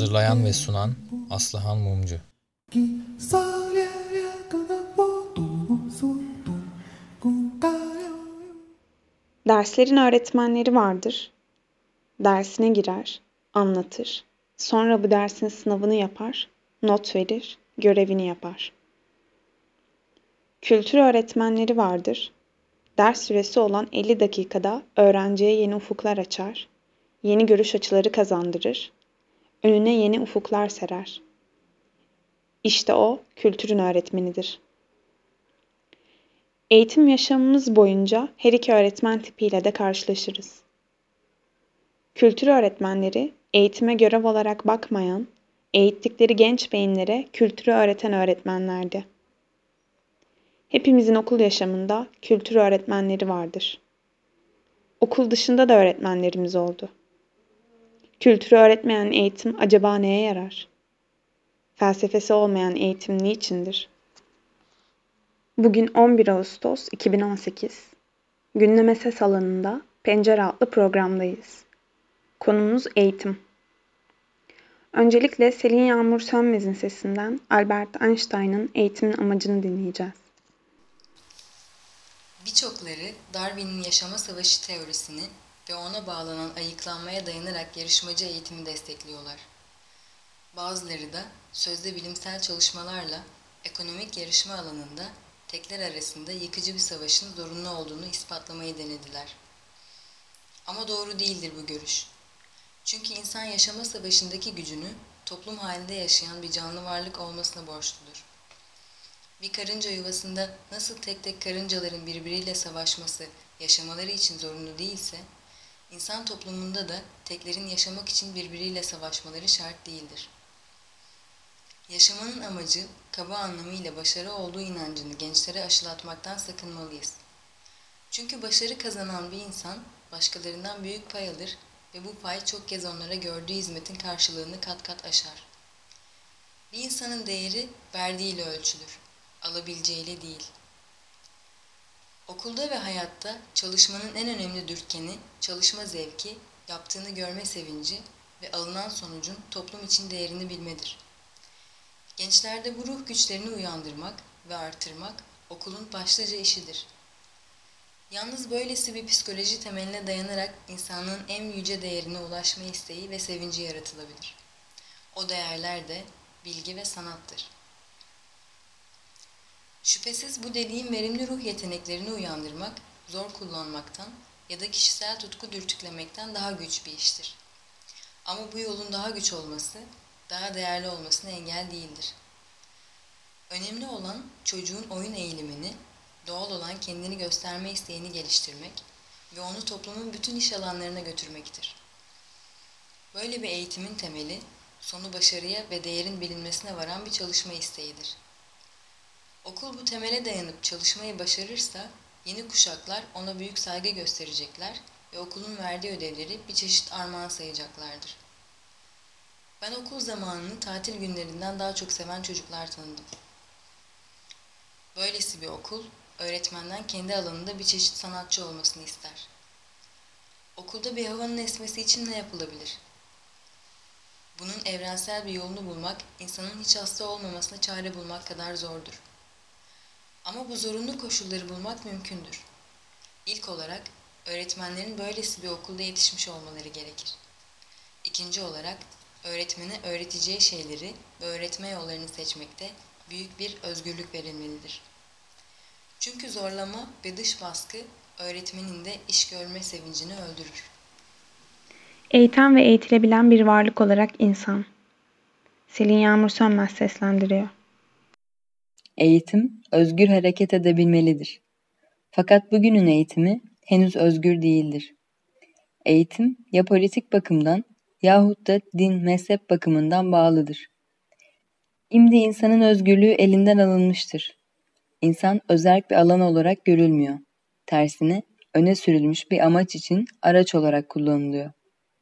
Hazırlayan ve sunan Aslıhan Mumcu. Derslerin öğretmenleri vardır. Dersine girer, anlatır. Sonra bu dersin sınavını yapar, not verir, görevini yapar. Kültür öğretmenleri vardır. Ders süresi olan 50 dakikada öğrenciye yeni ufuklar açar, yeni görüş açıları kazandırır, önüne yeni ufuklar serer. İşte o kültürün öğretmenidir. Eğitim yaşamımız boyunca her iki öğretmen tipiyle de karşılaşırız. Kültür öğretmenleri eğitime görev olarak bakmayan, eğittikleri genç beyinlere kültürü öğreten öğretmenlerdi. Hepimizin okul yaşamında kültür öğretmenleri vardır. Okul dışında da öğretmenlerimiz oldu. Kültürü öğretmeyen eğitim acaba neye yarar? Felsefesi olmayan eğitim niçindir? Bugün 11 Ağustos 2018. Gündeme Ses alanında Pencere adlı programdayız. Konumuz eğitim. Öncelikle Selin Yağmur Sönmez'in sesinden Albert Einstein'ın eğitimin amacını dinleyeceğiz. Birçokları Darwin'in yaşama savaşı teorisini ve ona bağlanan ayıklanmaya dayanarak yarışmacı eğitimi destekliyorlar. Bazıları da sözde bilimsel çalışmalarla ekonomik yarışma alanında tekler arasında yıkıcı bir savaşın zorunlu olduğunu ispatlamayı denediler. Ama doğru değildir bu görüş. Çünkü insan yaşama savaşındaki gücünü toplum halinde yaşayan bir canlı varlık olmasına borçludur. Bir karınca yuvasında nasıl tek tek karıncaların birbiriyle savaşması yaşamaları için zorunlu değilse, insan toplumunda da teklerin yaşamak için birbiriyle savaşmaları şart değildir. Yaşamanın amacı, kaba anlamıyla başarı olduğu inancını gençlere aşılatmaktan sakınmalıyız. Çünkü başarı kazanan bir insan, başkalarından büyük pay alır ve bu pay çok kez onlara gördüğü hizmetin karşılığını kat kat aşar. Bir insanın değeri verdiğiyle ölçülür, alabileceğiyle değil. Okulda ve hayatta çalışmanın en önemli dürtkeni, çalışma zevki, yaptığını görme sevinci ve alınan sonucun toplum için değerini bilmedir. Gençlerde bu ruh güçlerini uyandırmak ve artırmak okulun başlıca işidir. Yalnız böylesi bir psikoloji temeline dayanarak insanlığın en yüce değerine ulaşma isteği ve sevinci yaratılabilir. O değerler de bilgi ve sanattır. Şüphesiz bu dediğim verimli ruh yeteneklerini uyandırmak, zor kullanmaktan ya da kişisel tutku dürtüklemekten daha güç bir iştir. Ama bu yolun daha güç olması, daha değerli olmasına engel değildir. Önemli olan çocuğun oyun eğilimini, doğal olan kendini gösterme isteğini geliştirmek ve onu toplumun bütün iş alanlarına götürmektir. Böyle bir eğitimin temeli, sonu başarıya ve değerin bilinmesine varan bir çalışma isteğidir. Okul bu temele dayanıp çalışmayı başarırsa, yeni kuşaklar ona büyük saygı gösterecekler ve okulun verdiği ödevleri bir çeşit armağan sayacaklardır. Ben okul zamanını tatil günlerinden daha çok seven çocuklar tanıdım. Böylesi bir okul, öğretmenden kendi alanında bir çeşit sanatçı olmasını ister. Okulda bir havanın esmesi için ne yapılabilir? Bunun evrensel bir yolunu bulmak, insanın hiç hasta olmamasına çare bulmak kadar zordur. Ama bu zorunlu koşulları bulmak mümkündür. İlk olarak, öğretmenlerin böylesi bir okulda yetişmiş olmaları gerekir. İkinci olarak, öğretmene öğreteceği şeyleri ve öğretme yollarını seçmekte büyük bir özgürlük verilmelidir. Çünkü zorlama ve dış baskı öğretmenin de iş görme sevincini öldürür. Eğiten ve eğitilebilen bir varlık olarak insan. Selin Yağmur Sönmez seslendiriyor. Eğitim, özgür hareket edebilmelidir. Fakat bugünün eğitimi henüz özgür değildir. Eğitim ya politik bakımdan yahut da din, mezhep bakımından bağlıdır. Şimdi insanın özgürlüğü elinden alınmıştır. İnsan özerk bir alan olarak görülmüyor. Tersine öne sürülmüş bir amaç için araç olarak kullanılıyor.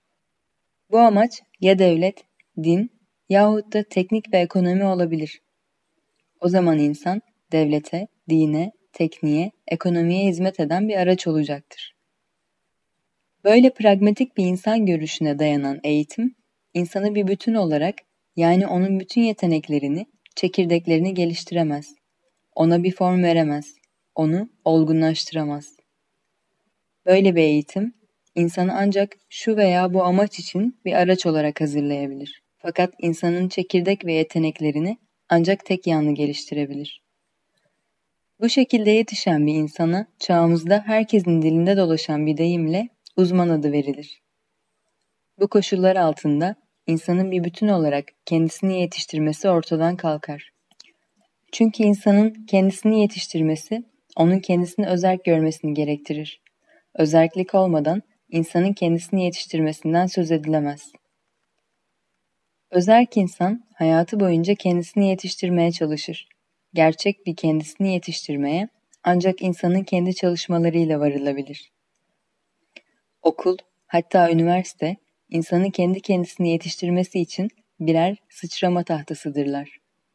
Bu amaç ya devlet, din yahut da teknik ve ekonomi olabilir. O zaman insan devlete, dine, tekniğe, ekonomiye hizmet eden bir araç olacaktır. Böyle pragmatik bir insan görüşüne dayanan eğitim, insanı bir bütün olarak, yani onun bütün yeteneklerini, çekirdeklerini geliştiremez. Ona bir form veremez. Onu olgunlaştıramaz. Böyle bir eğitim, insanı ancak şu veya bu amaç için bir araç olarak hazırlayabilir. Fakat insanın çekirdek ve yeteneklerini ancak tek yanlı geliştirebilir. Bu şekilde yetişen bir insana çağımızda herkesin dilinde dolaşan bir deyimle uzman adı verilir. Bu koşullar altında insanın bir bütün olarak kendisini yetiştirmesi ortadan kalkar. Çünkü insanın kendisini yetiştirmesi, onun kendisini özerk görmesini gerektirir. Özerklik olmadan insanın kendisini yetiştirmesinden söz edilemez. Özerk insan hayatı boyunca kendisini yetiştirmeye çalışır. Gerçek bir kendisini yetiştirmeye ancak insanın kendi çalışmalarıyla varılabilir. Okul, hatta üniversite, insanın kendi kendisini yetiştirmesi için birer sıçrama tahtasıdırlar.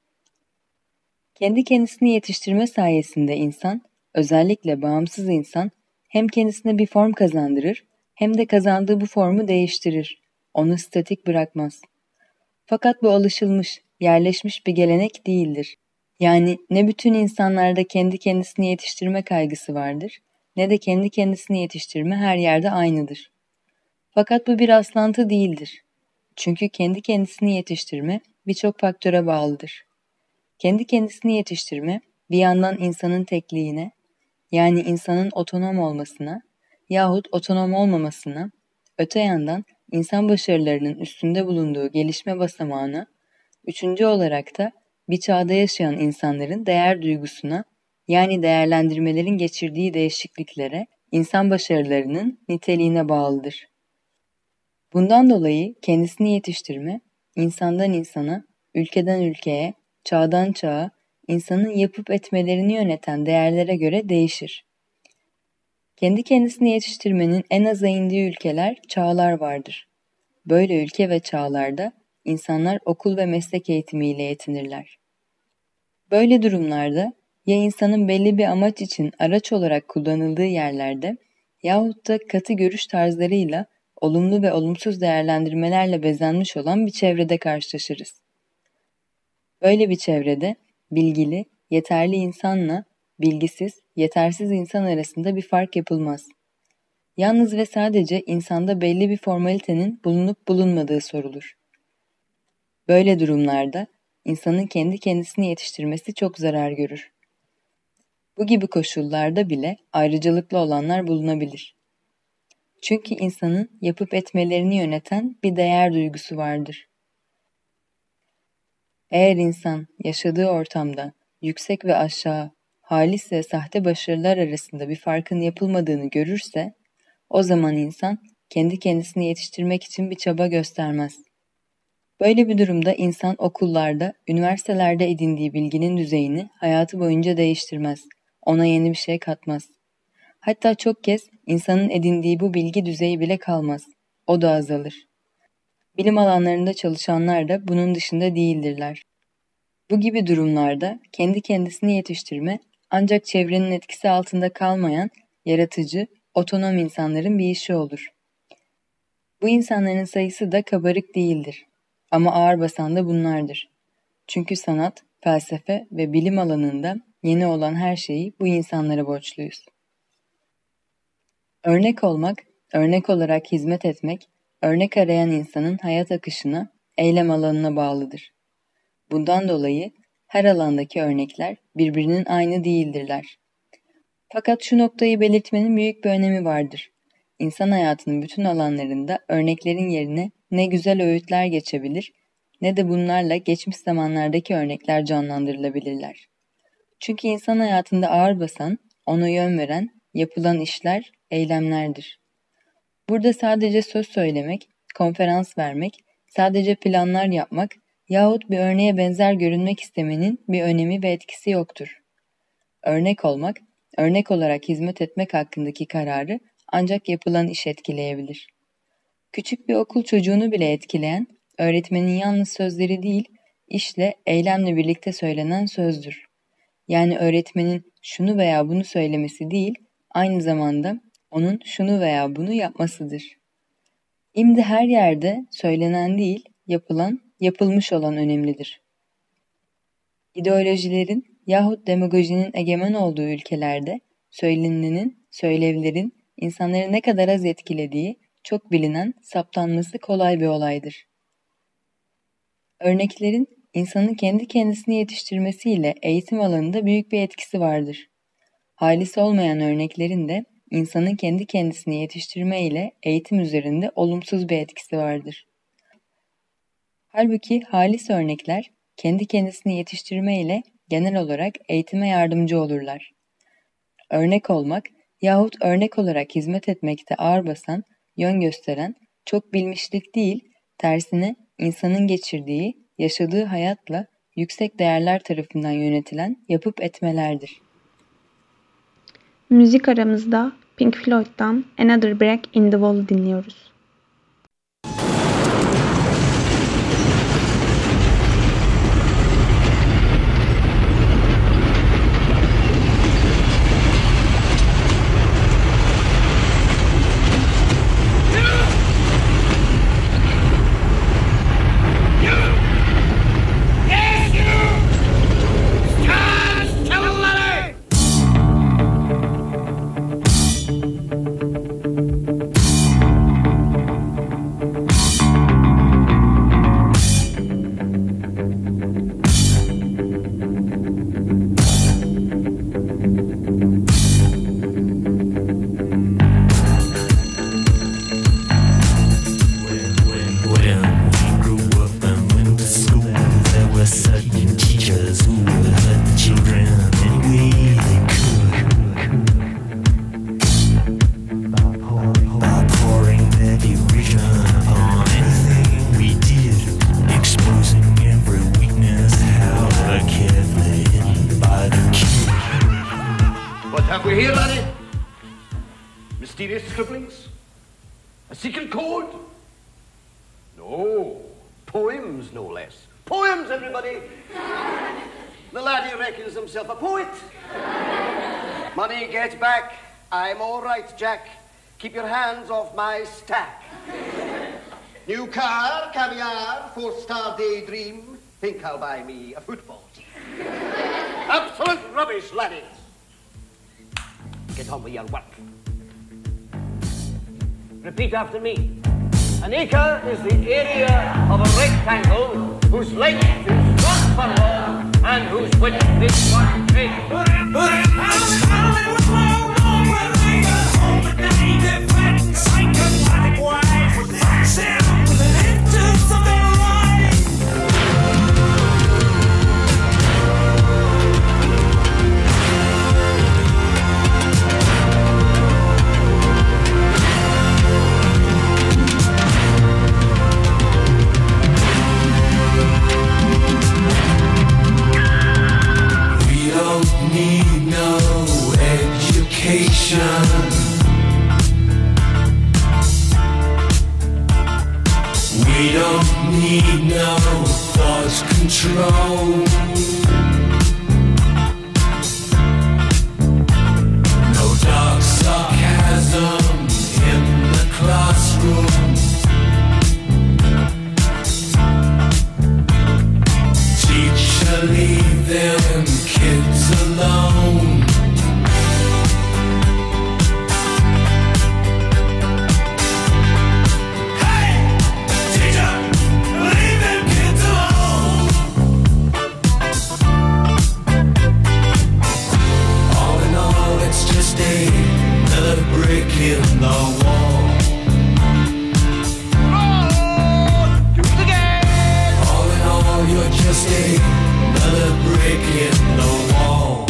Kendi kendisini yetiştirme sayesinde insan, özellikle bağımsız insan, hem kendisine bir form kazandırır, hem de kazandığı bu formu değiştirir. Onu statik bırakmaz. Fakat bu alışılmış, yerleşmiş bir gelenek değildir. Yani ne bütün insanlarda kendi kendisini yetiştirme kaygısı vardır, ne de kendi kendisini yetiştirme her yerde aynıdır. Fakat bu bir rastlantı değildir. Çünkü kendi kendisini yetiştirme birçok faktöre bağlıdır. Kendi kendisini yetiştirme bir yandan insanın tekliğine, yani insanın otonom olmasına yahut otonom olmamasına, öte yandan insan başarılarının üstünde bulunduğu gelişme basamağına, üçüncü olarak da bir çağda yaşayan insanların değer duygusuna, yani değerlendirmelerin geçirdiği değişikliklere, insan başarılarının niteliğine bağlıdır. Bundan dolayı kendisini yetiştirme, insandan insana, ülkeden ülkeye, çağdan çağa, insanın yapıp etmelerini yöneten değerlere göre değişir. Kendi kendisini yetiştirmenin en aza indiği ülkeler, çağlar vardır. Böyle ülke ve çağlarda insanlar okul ve meslek eğitimiyle yetinirler. Böyle durumlarda ya insanın belli bir amaç için araç olarak kullanıldığı yerlerde yahut da katı görüş tarzlarıyla olumlu ve olumsuz değerlendirmelerle bezenmiş olan bir çevrede karşılaşırız. Böyle bir çevrede bilgili, yeterli insanla bilgisiz, yetersiz insan arasında bir fark yapılmaz. Yalnız ve sadece insanda belli bir formalitenin bulunup bulunmadığı sorulur. Böyle durumlarda insanın kendi kendisini yetiştirmesi çok zarar görür. Bu gibi koşullarda bile ayrıcalıklı olanlar bulunabilir. Çünkü insanın yapıp etmelerini yöneten bir değer duygusu vardır. Eğer insan yaşadığı ortamda yüksek ve aşağı, halis ve sahte başarılar arasında bir farkın yapılmadığını görürse, o zaman insan kendi kendisini yetiştirmek için bir çaba göstermez. Böyle bir durumda insan okullarda, üniversitelerde edindiği bilginin düzeyini hayatı boyunca değiştirmez, ona yeni bir şey katmaz. Hatta çok kez insanın edindiği bu bilgi düzeyi bile kalmaz, o da azalır. Bilim alanlarında çalışanlar da bunun dışında değildirler. Bu gibi durumlarda kendi kendisini yetiştirme ancak çevrenin etkisi altında kalmayan, yaratıcı, otonom insanların bir işi olur. Bu insanların sayısı da kabarık değildir. Ama ağır basan da bunlardır. Çünkü sanat, felsefe ve bilim alanında yeni olan her şeyi bu insanlara borçluyuz. Örnek olmak, örnek olarak hizmet etmek, örnek arayan insanın hayat akışına, eylem alanına bağlıdır. Bundan dolayı her alandaki örnekler birbirinin aynı değildirler. Fakat şu noktayı belirtmenin büyük bir önemi vardır. İnsan hayatının bütün alanlarında örneklerin yerine ne güzel öğütler geçebilir, ne de bunlarla geçmiş zamanlardaki örnekler canlandırılabilirler. Çünkü insan hayatında ağır basan, ona yön veren, yapılan işler, eylemlerdir. Burada sadece söz söylemek, konferans vermek, sadece planlar yapmak yahut bir örneğe benzer görünmek istemenin bir önemi ve etkisi yoktur. Örnek olmak, örnek olarak hizmet etmek hakkındaki kararı ancak yapılan iş etkileyebilir. Küçük bir okul çocuğunu bile etkileyen, öğretmenin yalnız sözleri değil, işle, eylemle birlikte söylenen sözdür. Yani öğretmenin şunu veya bunu söylemesi değil, aynı zamanda onun şunu veya bunu yapmasıdır. Şimdi her yerde söylenen değil, yapılan, yapılmış olan önemlidir. İdeolojilerin yahut demagojinin egemen olduğu ülkelerde söylenenin, söylevlerin insanları ne kadar az etkilediği çok bilinen, saptanması kolay bir olaydır. Örneklerin insanın kendi kendisini yetiştirmesiyle eğitim alanında büyük bir etkisi vardır. Halis olmayan örneklerin de insanın kendi kendisini yetiştirme ile eğitim üzerinde olumsuz bir etkisi vardır. Halbuki halis örnekler kendi kendisini yetiştirme ile genel olarak eğitime yardımcı olurlar. Örnek olmak yahut örnek olarak hizmet etmekte ağır basan, yön gösteren, çok bilmişlik değil, tersine insanın geçirdiği, yaşadığı hayatla yüksek değerler tarafından yönetilen yapıp etmelerdir. Müzik aramızda Pink Floyd'dan Another Break in the Wall dinliyoruz. Have we here, laddie? Mysterious scribblings? A secret code? No. Poems, no less. Poems, everybody! The laddie reckons himself a poet. Money, get back. I'm all right, Jack. Keep your hands off my stack. New car, caviar, four-star daydream. Think I'll buy me a football team. Absolute rubbish, laddie. Get on with your work. Repeat after me. An acre is the area of a rectangle whose length is 1 furlong and whose width is 1 cubit. We don't need no thought control. No dark sarcasm in the classroom. Teacher, leave them kids alone. In the wall. Oh, do it again. All in all, you're just another brick in the wall.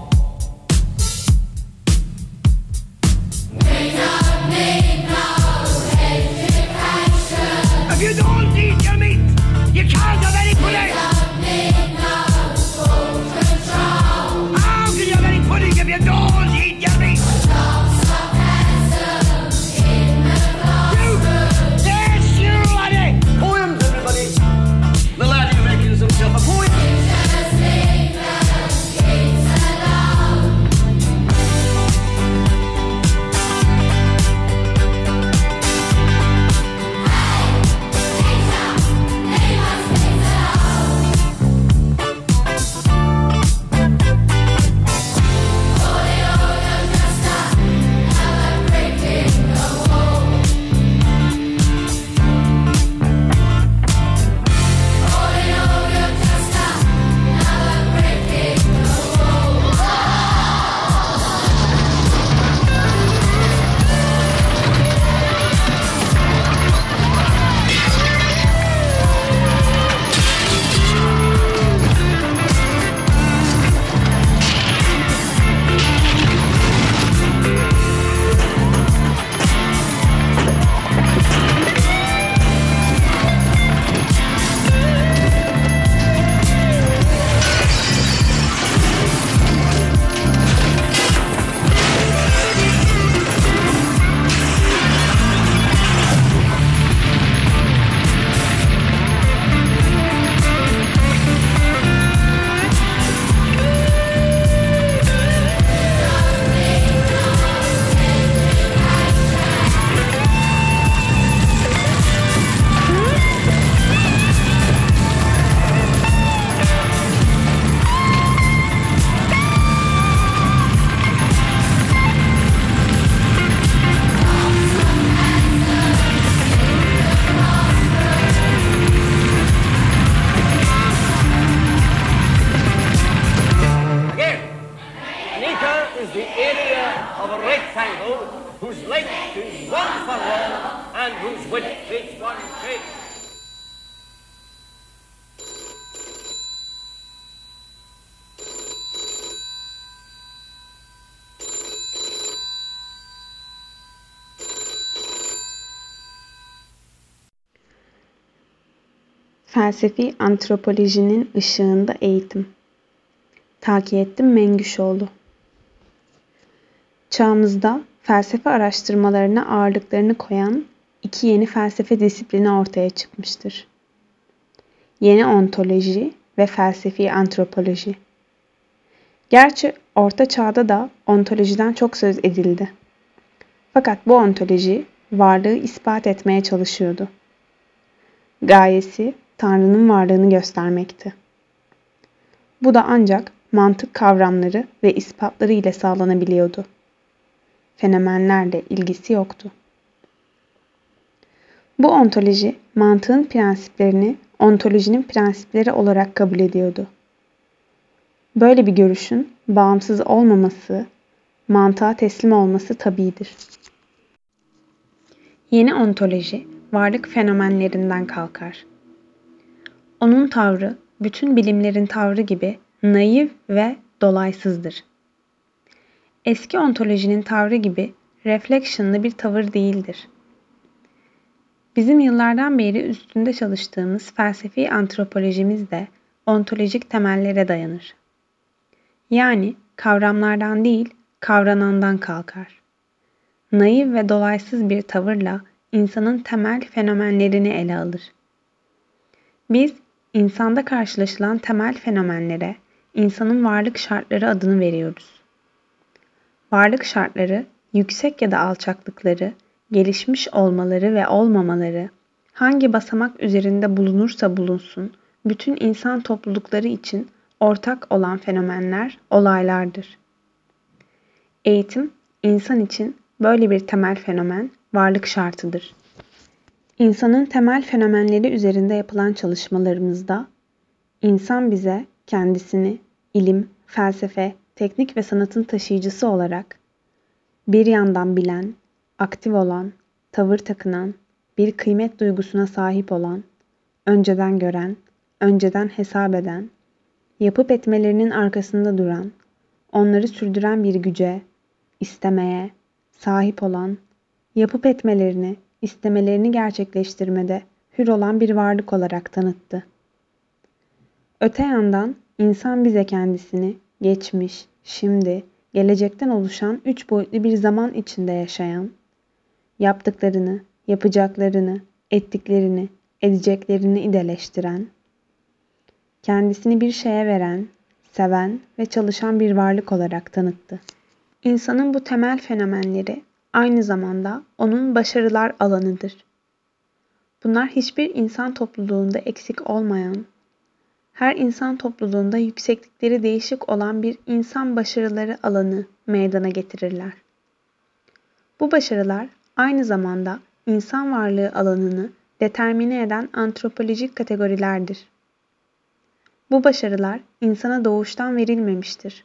We don't need no education. If you don't eat your meat, you can't have any pudding. We don't need no school control. How can you have any pudding if you don't eat your meat? is one for all, and whose width is one cake. Felsefi antropolojinin ışığında eğitim. Takiyettin Mengüşoğlu. Çağımızda felsefe araştırmalarına ağırlıklarını koyan iki yeni felsefe disiplini ortaya çıkmıştır. Yeni ontoloji ve felsefi antropoloji. Gerçi Orta Çağ'da da ontolojiden çok söz edildi. Fakat bu ontoloji varlığı ispat etmeye çalışıyordu. Gayesi Tanrı'nın varlığını göstermekti. Bu da ancak mantık kavramları ve ispatları ile sağlanabiliyordu. Fenomenlerle ilgisi yoktu. Bu ontoloji mantığın prensiplerini ontolojinin prensipleri olarak kabul ediyordu. Böyle bir görüşün bağımsız olmaması, mantığa teslim olması tabiidir. Yeni ontoloji varlık fenomenlerinden kalkar. Onun tavrı bütün bilimlerin tavrı gibi naif ve dolaysızdır. Eski ontolojinin tavrı gibi reflection'lı bir tavır değildir. Bizim yıllardan beri üstünde çalıştığımız felsefi antropolojimiz de ontolojik temellere dayanır. Yani kavramlardan değil, kavranandan kalkar. Naif ve dolaysız bir tavırla insanın temel fenomenlerini ele alır. Biz, insanda karşılaşılan temel fenomenlere insanın varlık şartları adını veriyoruz. Varlık şartları, yüksek ya da alçaklıkları, gelişmiş olmaları ve olmamaları, hangi basamak üzerinde bulunursa bulunsun, bütün insan toplulukları için ortak olan fenomenler, olaylardır. Eğitim, insan için böyle bir temel fenomen, varlık şartıdır. İnsanın temel fenomenleri üzerinde yapılan çalışmalarımızda, insan bize kendisini ilim, felsefe, teknik ve sanatın taşıyıcısı olarak bir yandan bilen, aktif olan, tavır takınan, bir kıymet duygusuna sahip olan, önceden gören, önceden hesap eden, yapıp etmelerinin arkasında duran, onları sürdüren bir güce, istemeye, sahip olan, yapıp etmelerini, istemelerini gerçekleştirmede hür olan bir varlık olarak tanıttı. Öte yandan insan bize kendisini geçmiş, şimdi, gelecekten oluşan üç boyutlu bir zaman içinde yaşayan, yaptıklarını, yapacaklarını, ettiklerini, edeceklerini ideleştiren, kendisini bir şeye veren, seven ve çalışan bir varlık olarak tanıttı. İnsanın bu temel fenomenleri aynı zamanda onun başarılar alanıdır. Bunlar hiçbir insan topluluğunda eksik olmayan, her insan topluluğunda yükseklikleri değişik olan bir insan başarıları alanı meydana getirirler. Bu başarılar aynı zamanda insan varlığı alanını determine eden antropolojik kategorilerdir. Bu başarılar insana doğuştan verilmemiştir.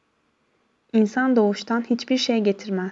İnsan doğuştan hiçbir şey getirmez.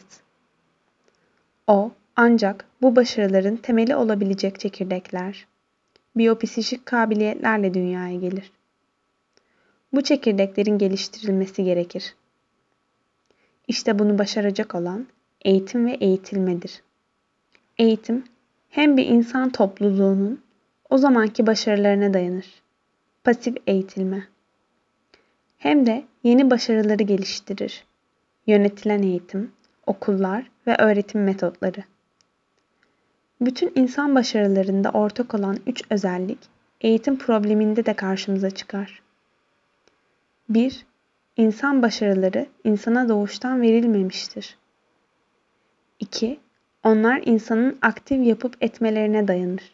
O ancak bu başarıların temeli olabilecek çekirdekler, biyopsişik kabiliyetlerle dünyaya gelir. Bu çekirdeklerin geliştirilmesi gerekir. İşte bunu başaracak olan eğitim ve eğitilmedir. Eğitim hem bir insan topluluğunun o zamanki başarılarına dayanır. Pasif eğitilme. Hem de yeni başarıları geliştirir. Yönetilen eğitim, okullar ve öğretim metotları. Bütün insan başarılarında ortak olan üç özellik eğitim probleminde de karşımıza çıkar. 1. İnsan başarıları insana doğuştan verilmemiştir. 2. Onlar insanın aktif yapıp etmelerine dayanır.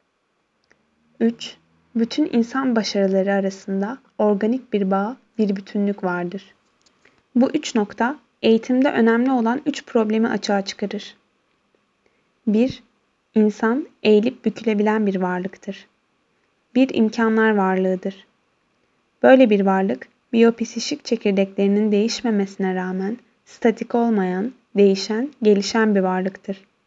3. Bütün insan başarıları arasında organik bir bağ, bir bütünlük vardır. Bu üç nokta eğitimde önemli olan üç problemi açığa çıkarır. 1. İnsan eğilip bükülebilen bir varlıktır. Bir imkanlar varlığıdır. Böyle bir varlık, biyopsişik çekirdeklerinin değişmemesine rağmen statik olmayan, değişen, gelişen bir varlıktır.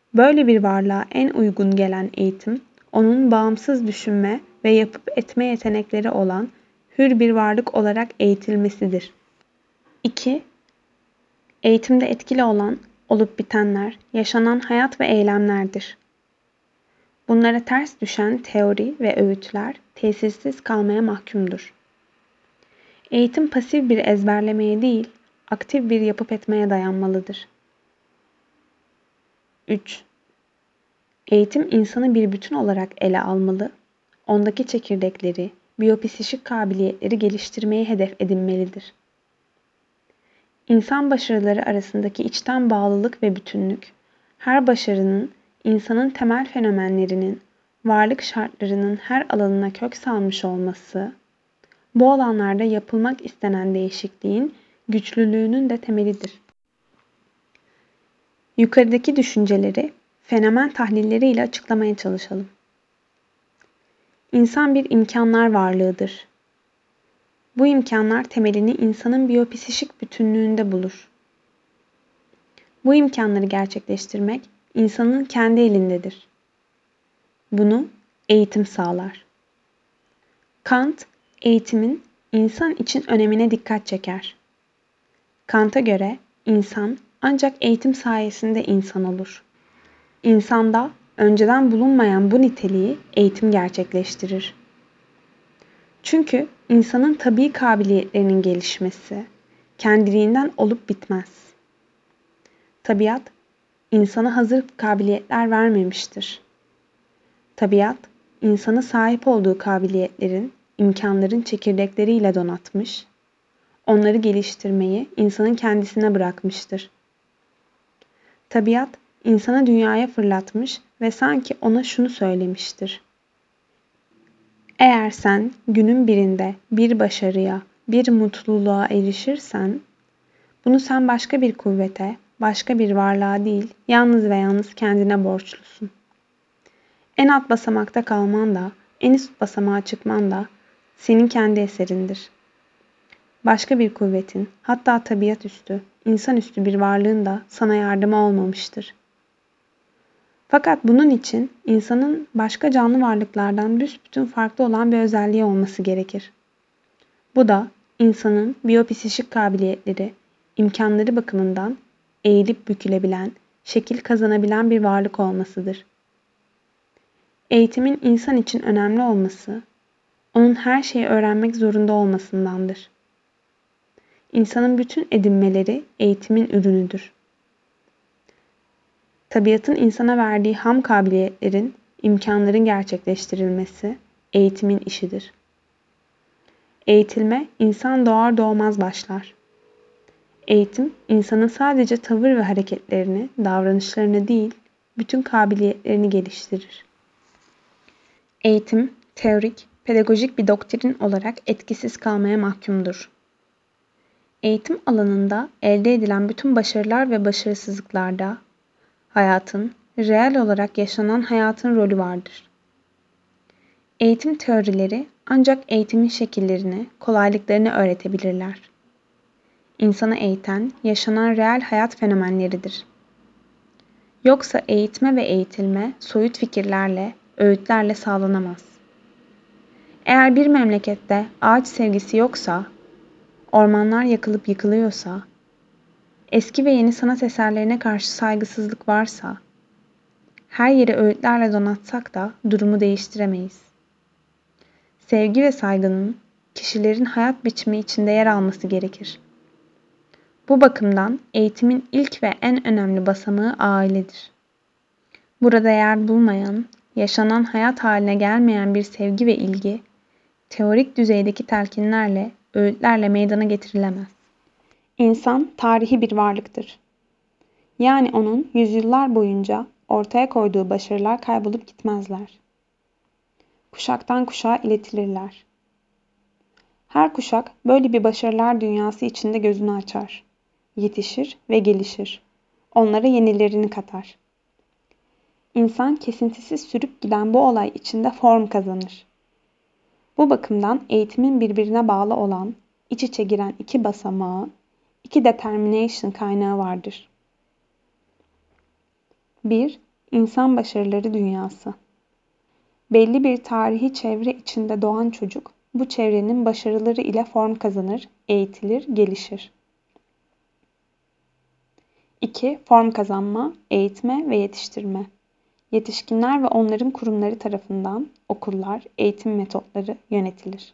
Böyle bir varlığa en uygun gelen eğitim, onun bağımsız düşünme ve yapıp etme yetenekleri olan hür bir varlık olarak eğitilmesidir. 2. Eğitimde etkili olan olup bitenler, yaşanan hayat ve eylemlerdir. Bunlara ters düşen teori ve öğütler tesirsiz kalmaya mahkumdur. Eğitim pasif bir ezberlemeye değil, aktif bir yapıp etmeye dayanmalıdır. 3. Eğitim insanı bir bütün olarak ele almalı, ondaki çekirdekleri, biyopsişik kabiliyetleri geliştirmeyi hedef edinmelidir. İnsan başarıları arasındaki içten bağlılık ve bütünlük, her başarının insanın temel fenomenlerinin, varlık şartlarının her alanına kök salmış olması, bu alanlarda yapılmak istenen değişikliğin güçlülüğünün de temelidir. Yukarıdaki düşünceleri fenomen tahlilleriyle açıklamaya çalışalım. İnsan bir imkanlar varlığıdır. Bu imkanlar temelini insanın biyopsişik bütünlüğünde bulur. Bu imkanları gerçekleştirmek insanın kendi elindedir. Bunu eğitim sağlar. Kant, eğitimin insan için önemine dikkat çeker. Kant'a göre insan ancak eğitim sayesinde insan olur. İnsanda önceden bulunmayan bu niteliği eğitim gerçekleştirir. Çünkü insanın tabii kabiliyetlerinin gelişmesi kendiliğinden olup bitmez. Tabiat, insana hazır kabiliyetler vermemiştir. Tabiat, insanı sahip olduğu kabiliyetlerin, imkanların çekirdekleriyle donatmış, onları geliştirmeyi insanın kendisine bırakmıştır. Tabiat, insanı dünyaya fırlatmış ve sanki ona şunu söylemiştir. Eğer sen günün birinde bir başarıya, bir mutluluğa erişirsen, bunu sen başka bir kuvvete, başka bir varlığa değil, yalnız ve yalnız kendine borçlusun. En alt basamakta kalman da, en üst basamağa çıkman da senin kendi eserindir. Başka bir kuvvetin, hatta tabiat üstü, insanüstü bir varlığın da sana yardımı olmamıştır. Fakat bunun için insanın başka canlı varlıklardan büsbütün farklı olan bir özelliği olması gerekir. Bu da insanın biyopsişik kabiliyetleri, imkanları bakımından eğilip bükülebilen, şekil kazanabilen bir varlık olmasıdır. Eğitimin insan için önemli olması, onun her şeyi öğrenmek zorunda olmasındandır. İnsanın bütün edinmeleri eğitimin ürünüdür. Tabiatın insana verdiği ham kabiliyetlerin, imkanların gerçekleştirilmesi eğitimin işidir. Eğitilme insan doğar doğmaz başlar. Eğitim insanın sadece tavır ve hareketlerini, davranışlarını değil, bütün kabiliyetlerini geliştirir. Eğitim, teorik, pedagojik bir doktrin olarak etkisiz kalmaya mahkumdur. Eğitim alanında elde edilen bütün başarılar ve başarısızlıklarda hayatın, reel olarak yaşanan hayatın rolü vardır. Eğitim teorileri ancak eğitimin şekillerini, kolaylıklarını öğretebilirler. İnsanı eğiten, yaşanan reel hayat fenomenleridir. Yoksa eğitme ve eğitilme soyut fikirlerle, öğütlerle sağlanamaz. Eğer bir memlekette ağaç sevgisi yoksa, ormanlar yakılıp yıkılıyorsa, eski ve yeni sanat eserlerine karşı saygısızlık varsa, her yeri öğütlerle donatsak da durumu değiştiremeyiz. Sevgi ve saygının kişilerin hayat biçimi içinde yer alması gerekir. Bu bakımdan eğitimin ilk ve en önemli basamağı ailedir. Burada yer bulmayan, yaşanan hayat haline gelmeyen bir sevgi ve ilgi, teorik düzeydeki telkinlerle, öğütlerle meydana getirilemez. İnsan tarihi bir varlıktır. Yani onun yüzyıllar boyunca ortaya koyduğu başarılar kaybolup gitmezler. Kuşaktan kuşağa iletilirler. Her kuşak böyle bir başarılar dünyası içinde gözünü açar, yetişir ve gelişir. Onlara yenilerini katar. İnsan kesintisiz sürüp giden bu olay içinde form kazanır. Bu bakımdan eğitimin birbirine bağlı olan, iç içe giren iki basamağı, iki determination kaynağı vardır. 1. İnsan başarıları dünyası. Belli bir tarihi çevre içinde doğan çocuk, bu çevrenin başarıları ile form kazanır, eğitilir, gelişir. 2. Form kazanma, eğitme ve yetiştirme. Yetişkinler ve onların kurumları tarafından okullar, eğitim metotları yönetilir.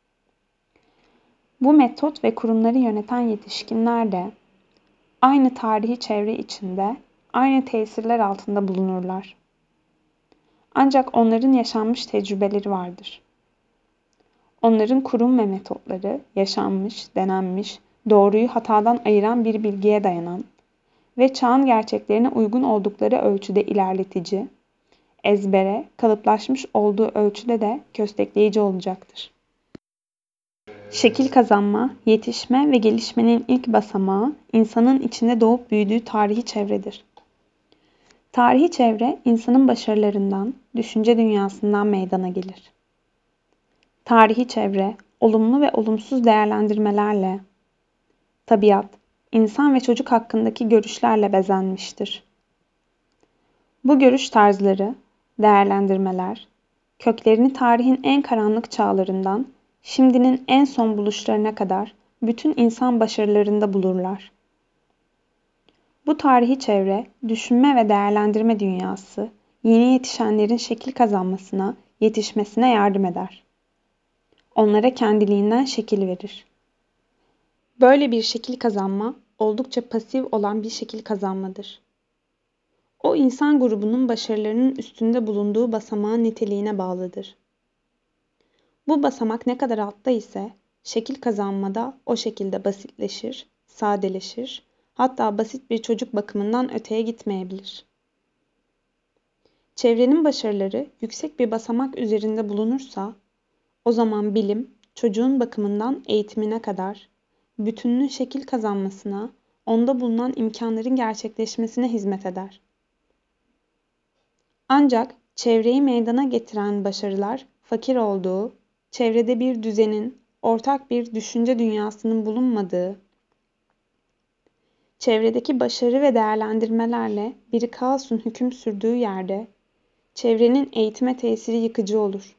Bu metot ve kurumları yöneten yetişkinler de aynı tarihi çevre içinde, aynı tesirler altında bulunurlar. Ancak onların yaşanmış tecrübeleri vardır. Onların kurum ve metotları yaşanmış, denenmiş, doğruyu hatadan ayıran bir bilgiye dayanan ve çağın gerçeklerine uygun oldukları ölçüde ilerletici, ezbere, kalıplaşmış olduğu ölçüde de köstekleyici olacaktır. Şekil kazanma, yetişme ve gelişmenin ilk basamağı insanın içinde doğup büyüdüğü tarihi çevredir. Tarihi çevre insanın başarılarından, düşünce dünyasından meydana gelir. Tarihi çevre, olumlu ve olumsuz değerlendirmelerle, tabiat, insan ve çocuk hakkındaki görüşlerle bezenmiştir. Bu görüş tarzları, değerlendirmeler, köklerini tarihin en karanlık çağlarından, şimdinin en son buluşlarına kadar bütün insan başarılarında bulurlar. Bu tarihi çevre, düşünme ve değerlendirme dünyası, yeni yetişenlerin şekil kazanmasına, yetişmesine yardım eder. Onlara kendiliğinden şekil verir. Böyle bir şekil kazanma, oldukça pasif olan bir şekil kazanmadır. O insan grubunun başarılarının üstünde bulunduğu basamağın niteliğine bağlıdır. Bu basamak ne kadar altta ise, şekil kazanmada o şekilde basitleşir, sadeleşir, hatta basit bir çocuk bakımından öteye gitmeyebilir. Çevrenin başarıları yüksek bir basamak üzerinde bulunursa, o zaman bilim, çocuğun bakımından eğitimine kadar, bütününün şekil kazanmasına, onda bulunan imkanların gerçekleşmesine hizmet eder. Ancak çevreyi meydana getiren başarılar fakir olduğu, çevrede bir düzenin, ortak bir düşünce dünyasının bulunmadığı, çevredeki başarı ve değerlendirmelerle bir kaosun hüküm sürdüğü yerde, çevrenin eğitime tesiri yıkıcı olur.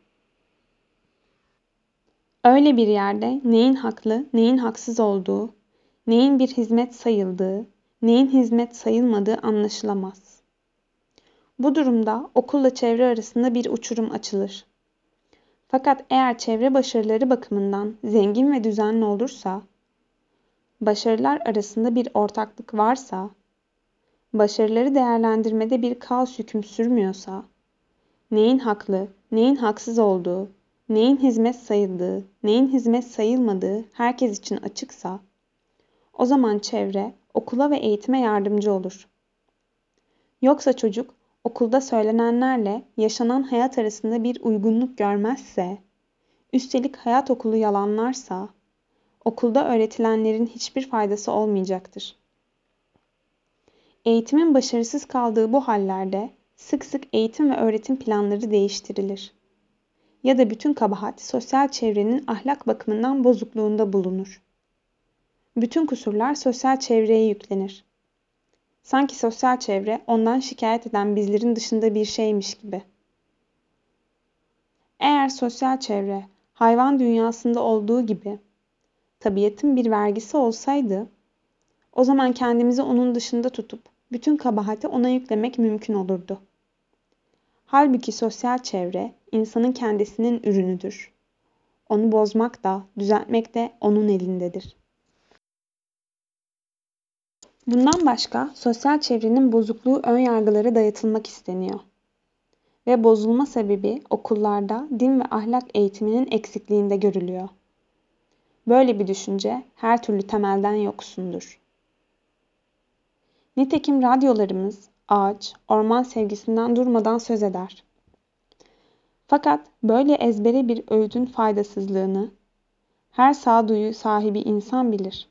Öyle bir yerde neyin haklı, neyin haksız olduğu, neyin bir hizmet sayıldığı, neyin hizmet sayılmadığı anlaşılamaz. Bu durumda okulla çevre arasında bir uçurum açılır. Fakat eğer çevre başarıları bakımından zengin ve düzenli olursa, başarılar arasında bir ortaklık varsa, başarıları değerlendirmede bir kaos hüküm sürmüyorsa, neyin haklı, neyin haksız olduğu, neyin hizmet sayıldığı, neyin hizmet sayılmadığı herkes için açıksa, o zaman çevre okula ve eğitime yardımcı olur. Yoksa çocuk okulda söylenenlerle yaşanan hayat arasında bir uygunluk görmezse, üstelik hayat okulu yalanlarsa, okulda öğretilenlerin hiçbir faydası olmayacaktır. Eğitimin başarısız kaldığı bu hallerde sık sık eğitim ve öğretim planları değiştirilir. Ya da bütün kabahat sosyal çevrenin ahlak bakımından bozukluğunda bulunur. Bütün kusurlar sosyal çevreye yüklenir. Sanki sosyal çevre ondan şikayet eden bizlerin dışında bir şeymiş gibi. Eğer sosyal çevre hayvan dünyasında olduğu gibi tabiatın bir vergisi olsaydı, o zaman kendimizi onun dışında tutup bütün kabahati ona yüklemek mümkün olurdu. Halbuki sosyal çevre insanın kendisinin ürünüdür. Onu bozmak da, düzeltmek de onun elindedir. Bundan başka sosyal çevrenin bozukluğu ön yargılara dayatılmak isteniyor. Ve bozulma sebebi okullarda din ve ahlak eğitiminin eksikliğinde görülüyor. Böyle bir düşünce her türlü temelden yoksundur. Nitekim radyolarımız ağaç, orman sevgisinden durmadan söz eder. Fakat böyle ezbere bir öğüdün faydasızlığını her sağduyu sahibi insan bilir.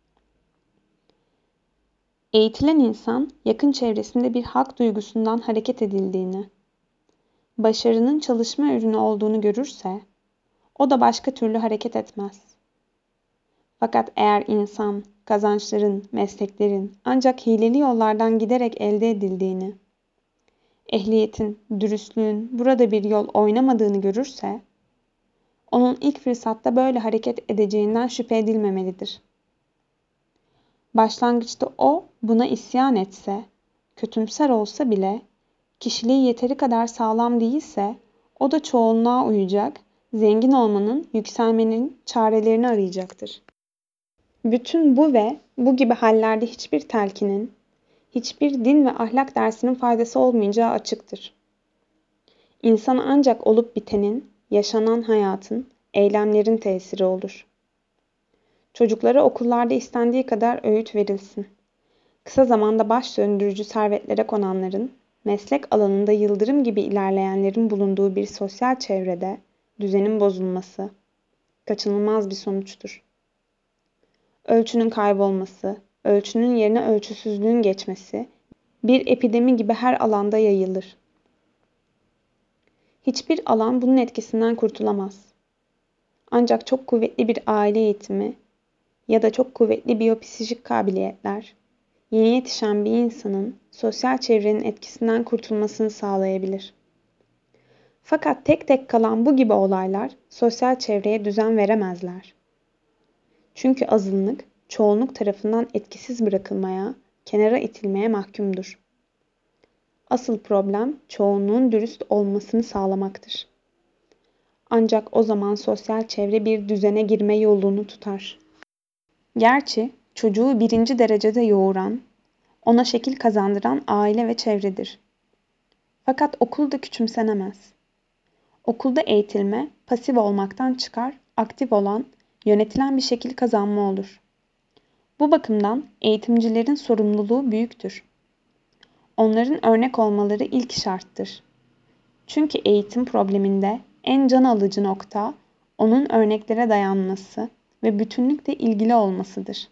Eğitilen insan yakın çevresinde bir hak duygusundan hareket edildiğini, başarının çalışma ürünü olduğunu görürse, o da başka türlü hareket etmez. Fakat eğer insan kazançların, mesleklerin ancak hileli yollardan giderek elde edildiğini, ehliyetin, dürüstlüğün burada bir yol oynamadığını görürse, onun ilk fırsatta böyle hareket edeceğinden şüphe edilmemelidir. Başlangıçta o buna isyan etse, kötümser olsa bile, kişiliği yeteri kadar sağlam değilse, o da çoğunluğa uyacak, zengin olmanın, yükselmenin çarelerini arayacaktır. Bütün bu ve bu gibi hallerde hiçbir telkinin, hiçbir din ve ahlak dersinin faydası olmayacağı açıktır. İnsan ancak olup bitenin, yaşanan hayatın, eylemlerin tesiri olur. Çocuklara okullarda istendiği kadar öğüt verilsin. Kısa zamanda baş döndürücü servetlere konanların, meslek alanında yıldırım gibi ilerleyenlerin bulunduğu bir sosyal çevrede düzenin bozulması kaçınılmaz bir sonuçtur. Ölçünün kaybolması, ölçünün yerine ölçüsüzlüğün geçmesi bir epidemi gibi her alanda yayılır. Hiçbir alan bunun etkisinden kurtulamaz. Ancak çok kuvvetli bir aile eğitimi ya da çok kuvvetli biyopsişik kabiliyetler, yeni yetişen bir insanın sosyal çevrenin etkisinden kurtulmasını sağlayabilir. Fakat tek tek kalan bu gibi olaylar sosyal çevreye düzen veremezler. Çünkü azınlık, çoğunluk tarafından etkisiz bırakılmaya, kenara itilmeye mahkumdur. Asıl problem çoğunluğun dürüst olmasını sağlamaktır. Ancak o zaman sosyal çevre bir düzene girme yolunu tutar. Gerçi çocuğu birinci derecede yoğuran, ona şekil kazandıran aile ve çevredir. Fakat okul da küçümsenemez. Okulda eğitilme, pasif olmaktan çıkar, aktif olan, yönetilen bir şekil kazanma olur. Bu bakımdan eğitimcilerin sorumluluğu büyüktür. Onların örnek olmaları ilk şarttır. Çünkü eğitim probleminde en can alıcı nokta onun örneklere dayanması ve bütünlükle ilgili olmasıdır.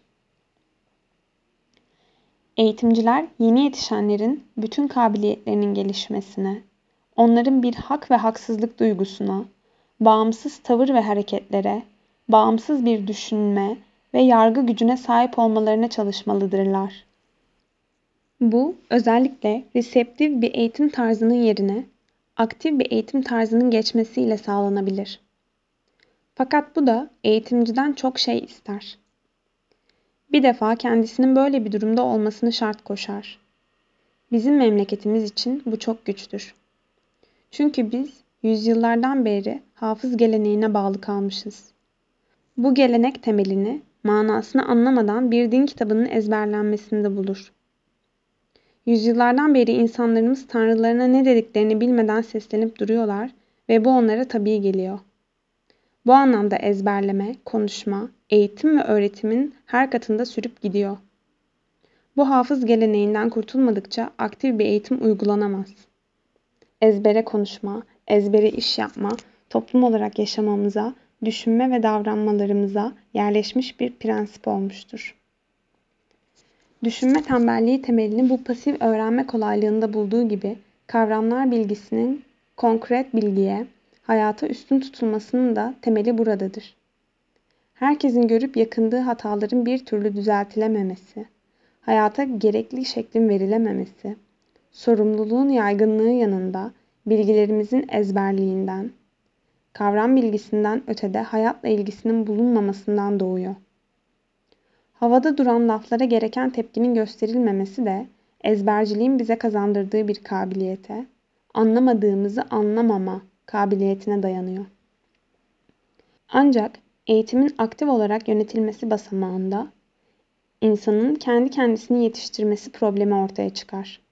Eğitimciler yeni yetişenlerin bütün kabiliyetlerinin gelişmesine, onların bir hak ve haksızlık duygusuna, bağımsız tavır ve hareketlere, bağımsız bir düşünme ve yargı gücüne sahip olmalarına çalışmalıdırlar. Bu özellikle reseptif bir eğitim tarzının yerine aktif bir eğitim tarzının geçmesiyle sağlanabilir. Fakat bu da eğitimciden çok şey ister. Bir defa kendisinin böyle bir durumda olmasını şart koşar. Bizim memleketimiz için bu çok güçtür. Çünkü biz yüzyıllardan beri hafız geleneğine bağlı kalmışız. Bu gelenek temelini, manasını anlamadan bir din kitabının ezberlenmesinde bulur. Yüzyıllardan beri insanlarımız tanrılarına ne dediklerini bilmeden seslenip duruyorlar ve bu onlara tabii geliyor. Bu anlamda ezberleme, konuşma, eğitim ve öğretimin her katında sürüp gidiyor. Bu hafız geleneğinden kurtulmadıkça aktif bir eğitim uygulanamaz. Ezbere konuşma, ezbere iş yapma, toplum olarak yaşamamıza, düşünme ve davranmalarımıza yerleşmiş bir prensip olmuştur. Düşünme tembelliği temelini bu pasif öğrenme kolaylığında bulduğu gibi kavramlar bilgisinin konkret bilgiye, hayata üstün tutulmasının da temeli buradadır. Herkesin görüp yakındığı hataların bir türlü düzeltilememesi, hayata gerekli şeklin verilememesi, sorumluluğun yaygınlığı yanında bilgilerimizin ezberliğinden, kavram bilgisinden ötede hayatla ilgisinin bulunmamasından doğuyor. Havada duran laflara gereken tepkinin gösterilmemesi de ezberciliğin bize kazandırdığı bir kabiliyete, anlamadığımızı anlamama kabiliyetine dayanıyor. Ancak eğitimin aktif olarak yönetilmesi basamağında insanın kendi kendisini yetiştirmesi problemi ortaya çıkar.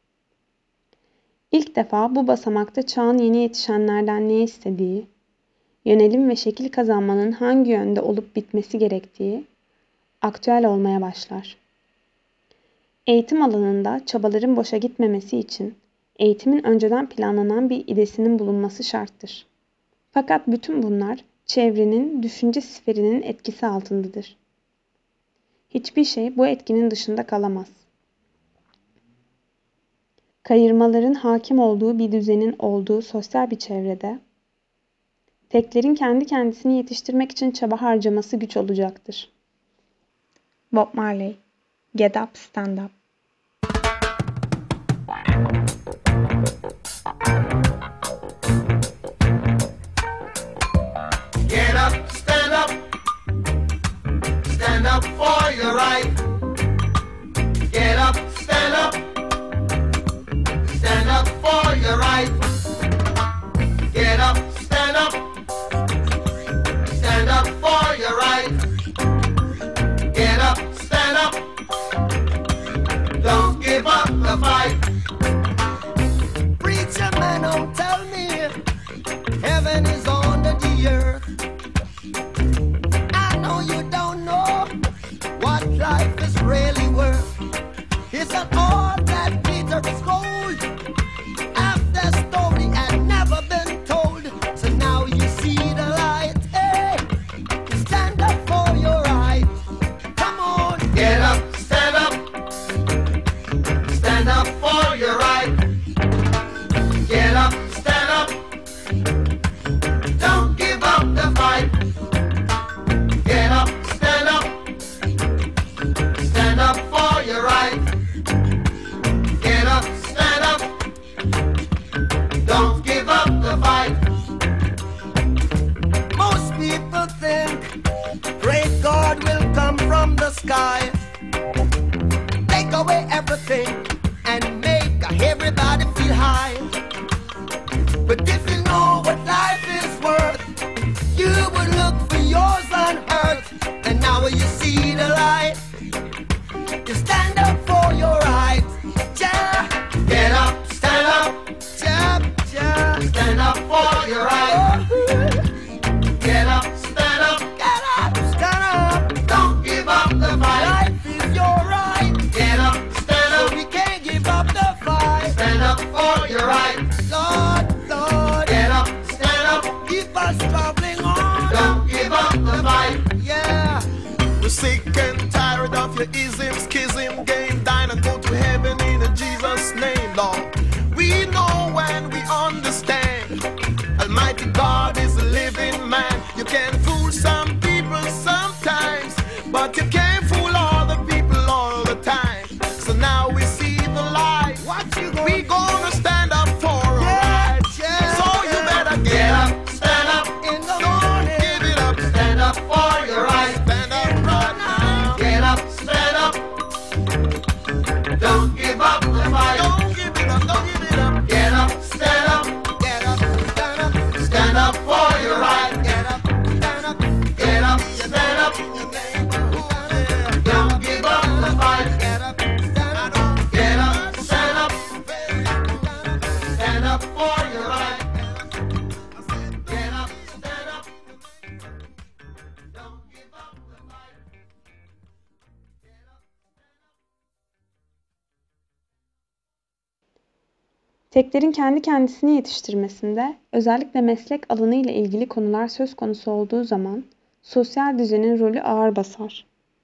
İlk defa bu basamakta çağın yeni yetişenlerden ne istediği, yönelim ve şekil kazanmanın hangi yönde olup bitmesi gerektiği aktüel olmaya başlar. Eğitim alanında çabaların boşa gitmemesi için eğitimin önceden planlanan bir idesinin bulunması şarttır. Fakat bütün bunlar çevrenin, düşünce sferinin etkisi altındadır. Hiçbir şey bu etkinin dışında kalamaz. Kayırmaların hakim olduğu bir düzenin olduğu sosyal bir çevrede, teklerin kendi kendisini yetiştirmek için çaba harcaması güç olacaktır. Bob Marley, Get Up, Stand Up. for your right. Get up, stand up. Stand up for your right. Get up, stand up. Don't give up the fight. Preacher man, don't tell me heaven is under the earth. I know you don't know what life is really worth. It's not all that glitter is gold. Half the story had never been told. So now you see the light. Hey, stand up for your right. Come on, get up, stand up. Stand up for your right. Get up, stand up. Don't give up the fight. Get up, stand up. Stand up for your right. Get up, stand up. Don't give up the fight. Most people think great God will come from the sky, take away everything and make everybody feel high. But if you know what life is worth, you would look for yours on earth. And now you see the light. You stand up for your right. Yeah. Get up, stand up. Yeah, yeah. Stand up for your right. Get up, stand up. Get up, stand up. Don't give up the fight. Life is your right. Get up, stand up. We can't give up the fight. Stand up for your right. Lord, Lord. Get up, stand up. Keep us traveling on. Don't give up the fight. Yeah. We're sick and tired of your ism, schism, game, dine and go to heaven in Jesus' name, Lord. We know and we understand. Almighty God is a living man. You can fool some people sometimes, but you can't fool all the people all the time. So now we see the light. We gonna stand up for our rights. yeah. So you better get up, stand up. In the Don't morning. give it up. Stand up for your right. Stand up right now. Get up, stand up. Don't give up the fight. Don't give it up. Don't give it up. Get up, stand up. Get up, stand up. Stand up for your right. Get up, stand up. Get up, stand up. Don't give up the fight. Get up, stand up. Get up, stand up. Stand up for your right. Get up, stand up. Don't give up the fight. Teklerin kendi kendisini yetiştirmesinde, özellikle meslek alanı ile ilgili konular söz konusu olduğu zaman sosyal düzenin rolü ağır basar.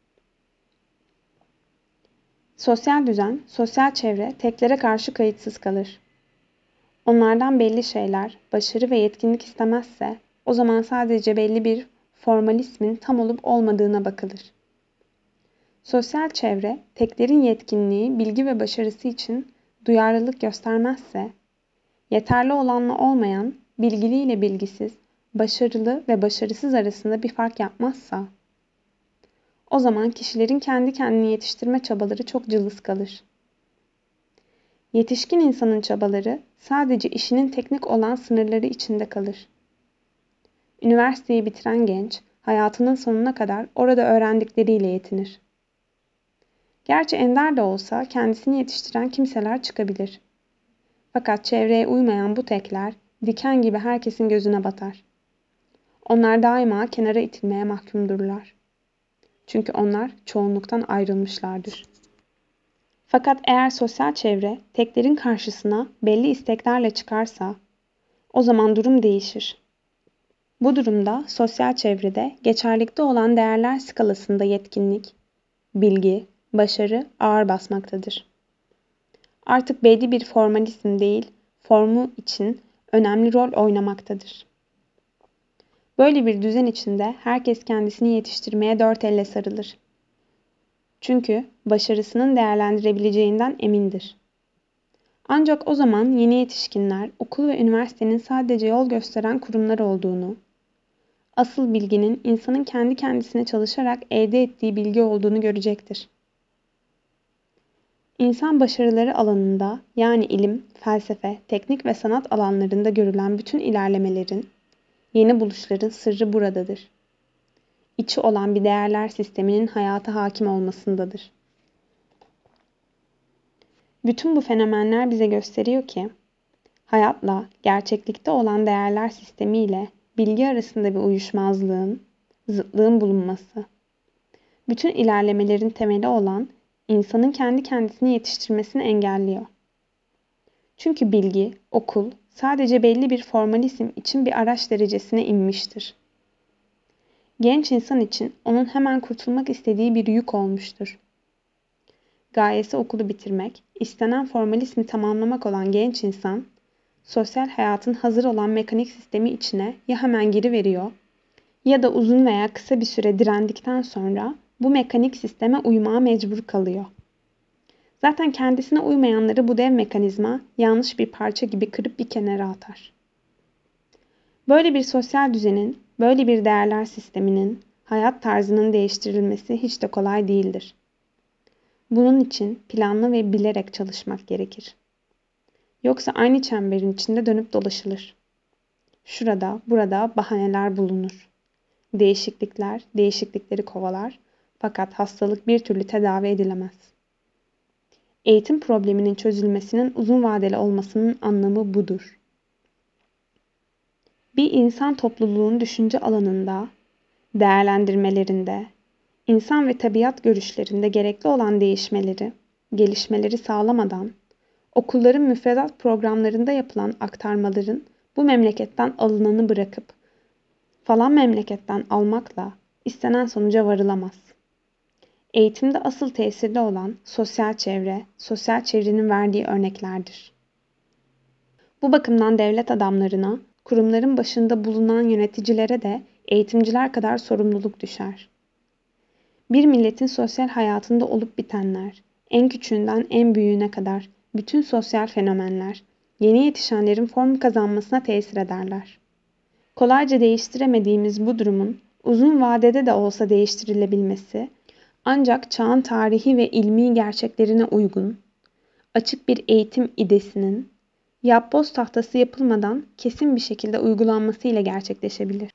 Sosyal düzen, sosyal çevre teklere karşı kayıtsız kalır. Onlardan belli şeyler, başarı ve yetkinlik istemezse, o zaman sadece belli bir formalizmin tam olup olmadığına bakılır. Sosyal çevre, teklerin yetkinliği, bilgi ve başarısı için duyarlılık göstermezse, yeterli olanla olmayan, bilgili ile bilgisiz, başarılı ve başarısız arasında bir fark yapmazsa, o zaman kişilerin kendi kendini yetiştirme çabaları çok cılız kalır. Yetişkin insanın çabaları sadece işinin teknik olan sınırları içinde kalır. Üniversiteyi bitiren genç, hayatının sonuna kadar orada öğrendikleriyle yetinir. Gerçi ender de olsa kendisini yetiştiren kimseler çıkabilir. Fakat çevreye uymayan bu tekler, diken gibi herkesin gözüne batar. Onlar daima kenara itilmeye mahkumdurlar. Çünkü onlar çoğunluktan ayrılmışlardır. Fakat eğer sosyal çevre teklerin karşısına belli isteklerle çıkarsa, o zaman durum değişir. Bu durumda sosyal çevrede geçerlikte olan değerler skalasında yetkinlik, bilgi, başarı ağır basmaktadır. Artık belli bir formalizm değil, formu için önemli rol oynamaktadır. Böyle bir düzen içinde herkes kendisini yetiştirmeye dört elle sarılır. Çünkü başarısının değerlendirebileceğinden emindir. Ancak o zaman yeni yetişkinler okul ve üniversitenin sadece yol gösteren kurumlar olduğunu, asıl bilginin insanın kendi kendisine çalışarak elde ettiği bilgi olduğunu görecektir. İnsan başarıları alanında yani ilim, felsefe, teknik ve sanat alanlarında görülen bütün ilerlemelerin, yeni buluşların sırrı buradadır. İçi olan bir değerler sisteminin hayata hakim olmasındadır. Bütün bu fenomenler bize gösteriyor ki, hayatla, gerçeklikte olan değerler sistemiyle bilgi arasında bir uyuşmazlığın, zıtlığın bulunması, bütün ilerlemelerin temeli olan insanın kendi kendisini yetiştirmesini engelliyor. Çünkü bilgi, okul sadece belli bir formalizm için bir araç derecesine inmiştir. Genç insan için onun hemen kurtulmak istediği bir yük olmuştur. Gayesi okulu bitirmek, istenen formalizmi tamamlamak olan genç insan, sosyal hayatın hazır olan mekanik sistemi içine ya hemen giriveriyor ya da uzun veya kısa bir süre direndikten sonra bu mekanik sisteme uymaya mecbur kalıyor. Zaten kendisine uymayanları bu dev mekanizma yanlış bir parça gibi kırıp bir kenara atar. Böyle bir sosyal düzenin, böyle bir değerler sisteminin, hayat tarzının değiştirilmesi hiç de kolay değildir. Bunun için planlı ve bilerek çalışmak gerekir. Yoksa aynı çemberin içinde dönüp dolaşılır. Şurada, burada bahaneler bulunur. Değişiklikler, değişiklikleri kovalar, fakat hastalık bir türlü tedavi edilemez. Eğitim probleminin çözülmesinin uzun vadeli olmasının anlamı budur. Bir insan topluluğun düşünce alanında, değerlendirmelerinde, insan ve tabiat görüşlerinde gerekli olan değişmeleri, gelişmeleri sağlamadan, okulların müfredat programlarında yapılan aktarmaların bu memleketten alınanı bırakıp, falan memleketten almakla istenen sonuca varılamaz. Eğitimde asıl tesirli olan sosyal çevre, sosyal çevrenin verdiği örneklerdir. Bu bakımdan devlet adamlarına, kurumların başında bulunan yöneticilere de eğitimciler kadar sorumluluk düşer. Bir milletin sosyal hayatında olup bitenler, en küçüğünden en büyüğüne kadar bütün sosyal fenomenler, yeni yetişenlerin form kazanmasına tesir ederler. Kolayca değiştiremediğimiz bu durumun uzun vadede de olsa değiştirilebilmesi, ancak çağın tarihi ve ilmi gerçeklerine uygun, açık bir eğitim idesinin, yapboz tahtası yapılmadan kesin bir şekilde uygulanması ile gerçekleşebilir.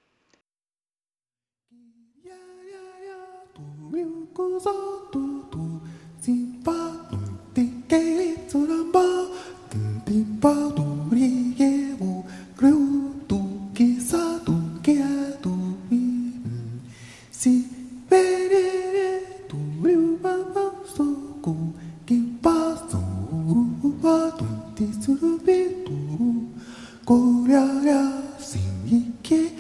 Go, ya, ya, sing,